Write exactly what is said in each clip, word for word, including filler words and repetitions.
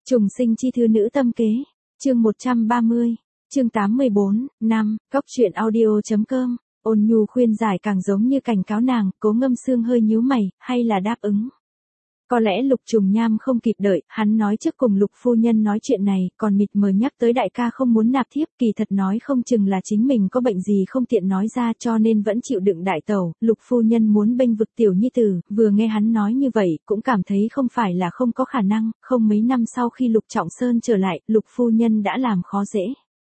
Trùng sinh chi thư nữ tâm kế, chương một trăm ba mươi, chương tám mươi bốn, năm, góc truyện audio.com, ôn nhu khuyên giải càng giống như cảnh cáo nàng, Cố Ngâm Sương hơi nhíu mày, hay là đáp ứng. Có lẽ Lục Trùng Nham không kịp đợi, hắn nói trước cùng Lục phu nhân nói chuyện này, còn mịt mờ nhắc tới đại ca không muốn nạp thiếp, kỳ thật nói không chừng là chính mình có bệnh gì không tiện nói ra cho nên vẫn chịu đựng đại tẩu. Lục phu nhân muốn bênh vực tiểu nhi tử, vừa nghe hắn nói như vậy, cũng cảm thấy không phải là không có khả năng, không mấy năm sau khi Lục Trọng Sơn trở lại, Lục phu nhân đã làm khó dễ.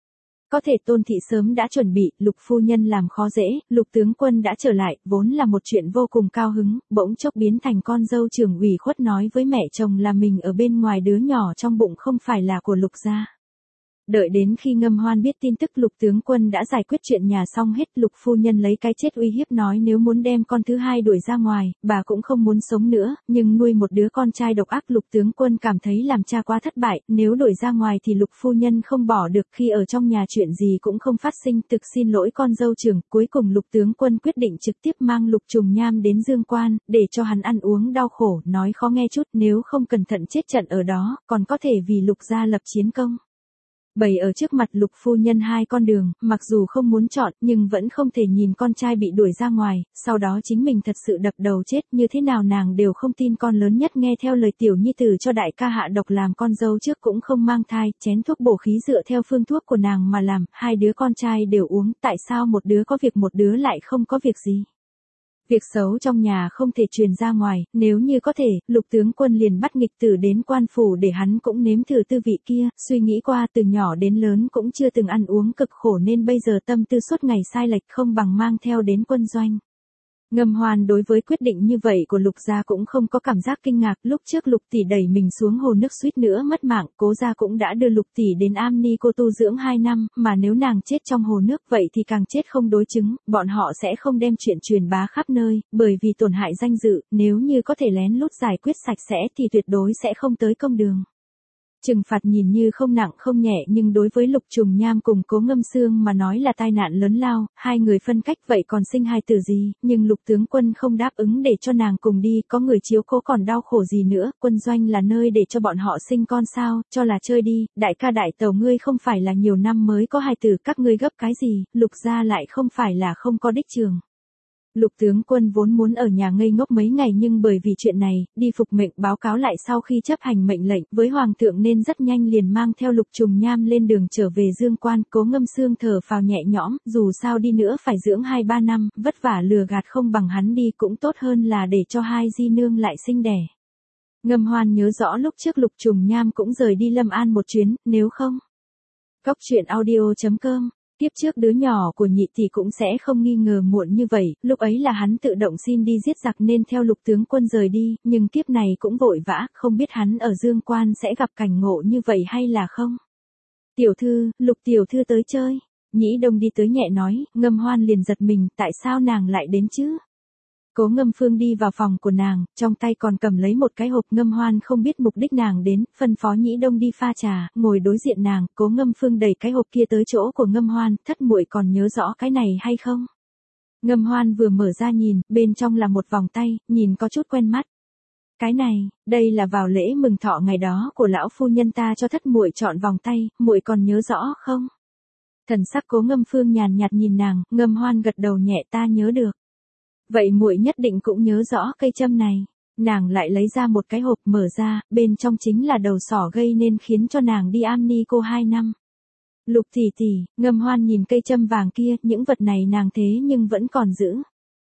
Có thể Tôn thị sớm đã chuẩn bị, Lục phu nhân làm khó dễ, Lục tướng quân đã trở lại, vốn là một chuyện vô cùng cao hứng, bỗng chốc biến thành con dâu trưởng ủy khuất nói với mẹ chồng là mình ở bên ngoài đứa nhỏ trong bụng không phải là của Lục gia. Đợi đến khi Ngâm Hoan biết tin tức Lục tướng quân đã giải quyết chuyện nhà xong hết, Lục phu nhân lấy cái chết uy hiếp nói nếu muốn đem con thứ hai đuổi ra ngoài, bà cũng không muốn sống nữa, nhưng nuôi một đứa con trai độc ác. Lục tướng quân cảm thấy làm cha quá thất bại, nếu đuổi ra ngoài thì Lục phu nhân không bỏ được, khi ở trong nhà chuyện gì cũng không phát sinh, thực xin lỗi con dâu trưởng. Cuối cùng Lục tướng quân quyết định trực tiếp mang Lục Trùng Nham đến Dương Quan, để cho hắn ăn uống đau khổ, nói khó nghe chút, nếu không cẩn thận chết trận ở đó, còn có thể vì Lục gia lập chiến công. Bày ở trước mặt Lục phu nhân hai con đường, mặc dù không muốn chọn, nhưng vẫn không thể nhìn con trai bị đuổi ra ngoài, sau đó chính mình thật sự đập đầu chết, như thế nào nàng đều không tin. Con lớn nhất nghe theo lời tiểu nhi tử cho đại ca hạ độc, làm con dâu trước cũng không mang thai, chén thuốc bổ khí dựa theo phương thuốc của nàng mà làm, hai đứa con trai đều uống, tại sao một đứa có việc một đứa lại không có việc gì? Việc xấu trong nhà không thể truyền ra ngoài, nếu như có thể, Lục tướng quân liền bắt nghịch tử đến quan phủ để hắn cũng nếm thử tư vị kia, suy nghĩ qua từ nhỏ đến lớn cũng chưa từng ăn uống cực khổ nên bây giờ tâm tư suốt ngày sai lệch, không bằng mang theo đến quân doanh. Ngâm Hoan đối với quyết định như vậy của Lục gia cũng không có cảm giác kinh ngạc, lúc trước Lục tỷ đẩy mình xuống hồ nước suýt nữa mất mạng, Cố gia cũng đã đưa Lục tỷ đến Am Ni cô tu dưỡng hai năm, mà nếu nàng chết trong hồ nước vậy thì càng chết không đối chứng, bọn họ sẽ không đem chuyện truyền bá khắp nơi, bởi vì tổn hại danh dự, nếu như có thể lén lút giải quyết sạch sẽ thì tuyệt đối sẽ không tới công đường. Trừng phạt nhìn như không nặng không nhẹ nhưng đối với Lục Trùng Nham cùng Cố Ngâm Sương mà nói là tai nạn lớn lao, hai người phân cách vậy còn sinh hai tử gì, nhưng Lục tướng quân không đáp ứng để cho nàng cùng đi, có người chiếu cố còn đau khổ gì nữa, quân doanh là nơi để cho bọn họ sinh con sao, cho là chơi đi, đại ca đại tẩu ngươi không phải là nhiều năm mới có hai tử, các ngươi gấp cái gì, Lục gia lại không phải là không có đích trường. Lục tướng quân vốn muốn ở nhà ngây ngốc mấy ngày nhưng bởi vì chuyện này, đi phục mệnh báo cáo lại sau khi chấp hành mệnh lệnh với Hoàng thượng nên rất nhanh liền mang theo Lục Trùng Nham lên đường trở về Dương Quan. Cố Ngâm Sương thở phào nhẹ nhõm, dù sao đi nữa phải dưỡng hai ba năm, vất vả lừa gạt không bằng hắn đi cũng tốt hơn là để cho hai di nương lại sinh đẻ. Ngâm Hoan nhớ rõ lúc trước Lục Trùng Nham cũng rời đi Lâm An một chuyến, nếu không. Góc truyện audio.com. Tiếp trước đứa nhỏ của nhị tỷ cũng sẽ không nghi ngờ muộn như vậy, lúc ấy là hắn tự động xin đi giết giặc nên theo Lục tướng quân rời đi, nhưng kiếp này cũng vội vã, không biết hắn ở Dương Quan sẽ gặp cảnh ngộ như vậy hay là không. Tiểu thư, Lục tiểu thư tới chơi, Nhĩ Đông đi tới nhẹ nói, Ngâm Hoan liền giật mình, tại sao nàng lại đến chứ? Cố Ngâm Phương đi vào phòng của nàng, trong tay còn cầm lấy một cái hộp. Ngâm Hoan không biết mục đích nàng đến, phân phó Nhĩ Đông đi pha trà, ngồi đối diện nàng, Cố Ngâm Phương đẩy cái hộp kia tới chỗ của Ngâm Hoan, thất muội còn nhớ rõ cái này hay không? Ngâm Hoan vừa mở ra nhìn, bên trong là một vòng tay, nhìn có chút quen mắt. Cái này, đây là vào lễ mừng thọ ngày đó của lão phu nhân ta cho thất muội chọn vòng tay, muội còn nhớ rõ không? Thần sắc Cố Ngâm Phương nhàn nhạt nhìn nàng, Ngâm Hoan gật đầu nhẹ, ta nhớ được. Vậy muội nhất định cũng nhớ rõ cây châm này. Nàng lại lấy ra một cái hộp mở ra, bên trong chính là đầu sỏ gây nên khiến cho nàng đi Am Ni cô hai năm. Lục tỷ tỷ, Ngâm Hoan nhìn cây châm vàng kia, những vật này nàng thế nhưng vẫn còn giữ.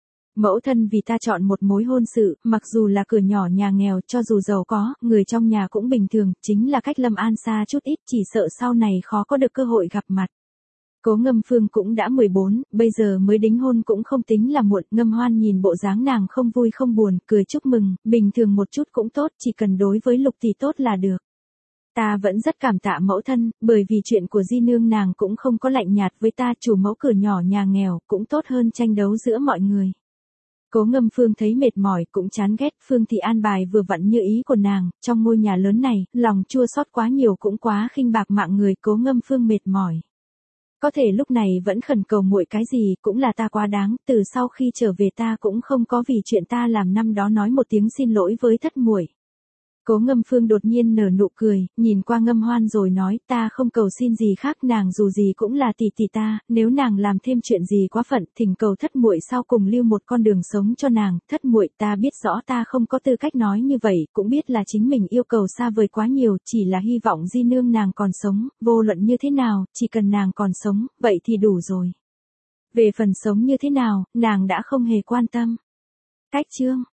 Mẫu thân vì ta chọn một mối hôn sự, mặc dù là cửa nhỏ nhà nghèo, cho dù giàu có, người trong nhà cũng bình thường, chính là cách Lâm An xa chút ít, chỉ sợ sau này khó có được cơ hội gặp mặt. Cố Ngâm Phương cũng đã mười bốn, bây giờ mới đính hôn cũng không tính là muộn. Ngâm Hoan nhìn bộ dáng nàng không vui không buồn, cười chúc mừng, bình thường một chút cũng tốt, chỉ cần đối với Lục tỷ tốt là được. Ta vẫn rất cảm tạ mẫu thân, bởi vì chuyện của di nương nàng cũng không có lạnh nhạt với ta, chủ mẫu cửa nhỏ nhà nghèo, cũng tốt hơn tranh đấu giữa mọi người. Cố Ngâm Phương thấy mệt mỏi cũng chán ghét, Phương thị an bài vừa vặn như ý của nàng, trong ngôi nhà lớn này, lòng chua xót quá nhiều cũng quá khinh bạc mạng người, Cố Ngâm Phương mệt mỏi. Có thể lúc này vẫn khẩn cầu muội cái gì, cũng là ta quá đáng, từ sau khi trở về ta cũng không có vì chuyện ta làm năm đó nói một tiếng xin lỗi với thất muội. Cố Ngâm Phương đột nhiên nở nụ cười, nhìn qua Ngâm Hoan rồi nói, ta không cầu xin gì khác, nàng dù gì cũng là tỷ tỷ ta, nếu nàng làm thêm chuyện gì quá phận, thỉnh cầu thất muội sau cùng lưu một con đường sống cho nàng. Thất muội, ta biết rõ ta không có tư cách nói như vậy, cũng biết là chính mình yêu cầu xa vời quá nhiều, chỉ là hy vọng di nương nàng còn sống, vô luận như thế nào, chỉ cần nàng còn sống, vậy thì đủ rồi. Về phần sống như thế nào, nàng đã không hề quan tâm. Cách chương